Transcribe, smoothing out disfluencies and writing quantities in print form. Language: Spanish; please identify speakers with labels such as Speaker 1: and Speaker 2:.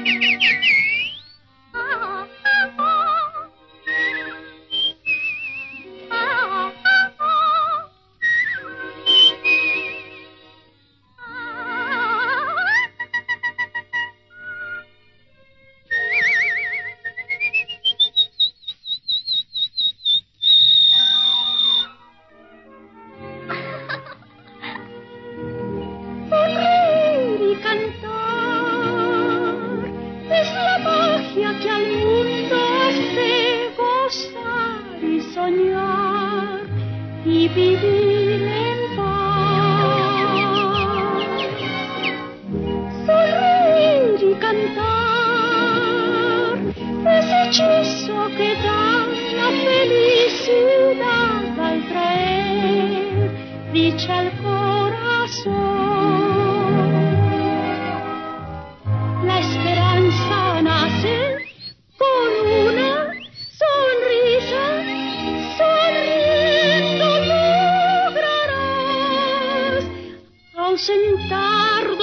Speaker 1: Que al mundo hace gozar y soñar y vivir en paz. Sonreír y cantar ese hechizo que da la felicidad al traer dicha al corazón. La esperanza nace ausentar